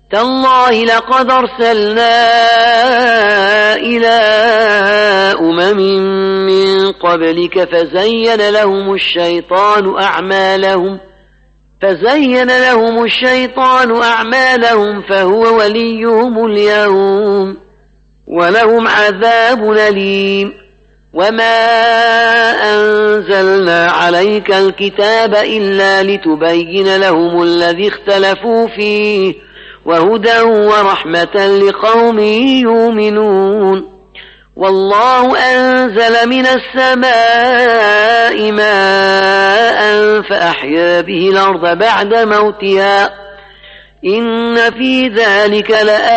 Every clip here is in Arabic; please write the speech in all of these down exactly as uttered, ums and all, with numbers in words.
تالله لقد أرسلنا إلى أمم من قبلك فزين لهم الشيطان أعمالهم فزين لهم الشيطان أعمالهم فهو وليهم اليوم ولهم عذاب أليم. وما أنزلنا عليك الكتاب إلا لتبين لهم الذي اختلفوا فيه وهدى ورحمة لقوم يؤمنون. والله أنزل من السماء ماء فأحيا به الأرض بعد موتها إن في ذلك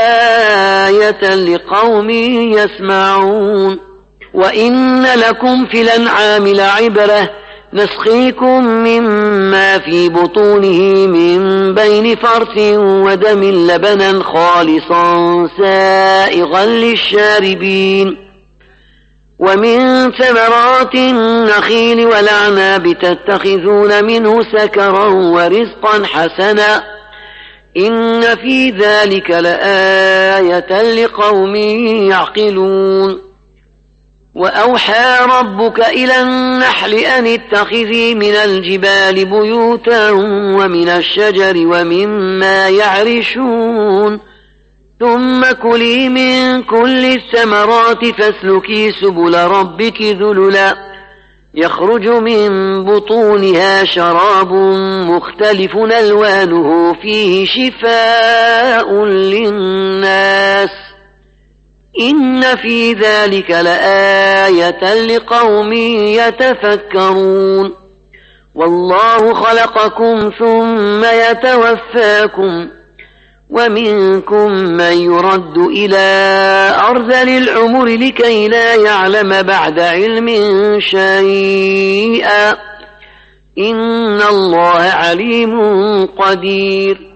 لآية لقوم يسمعون. وإن لكم في الأنعام لعبرة نسقيكم مما في بطونه من بين فرث ودم لبنا خالصا سائغا للشاربين. ومن ثمرات النخيل والأعناب تتخذون منه سكرا ورزقا حسنا إن في ذلك لآية لقوم يعقلون. وأوحى ربك إلى النحل أن اتخذي من الجبال بيوتا ومن الشجر ومما يعرشون ثم كلي من كل الثمرات فاسلكي سبل ربك ذللا يخرج من بطونها شراب مختلف ألوانه فيه شفاء للناس إن في ذلك لآية لقوم يتفكرون. والله خلقكم ثم يتوفاكم ومنكم من يرد إلى أرذل العمر لكي لا يعلم بعد علم شيئا إن الله عليم قدير.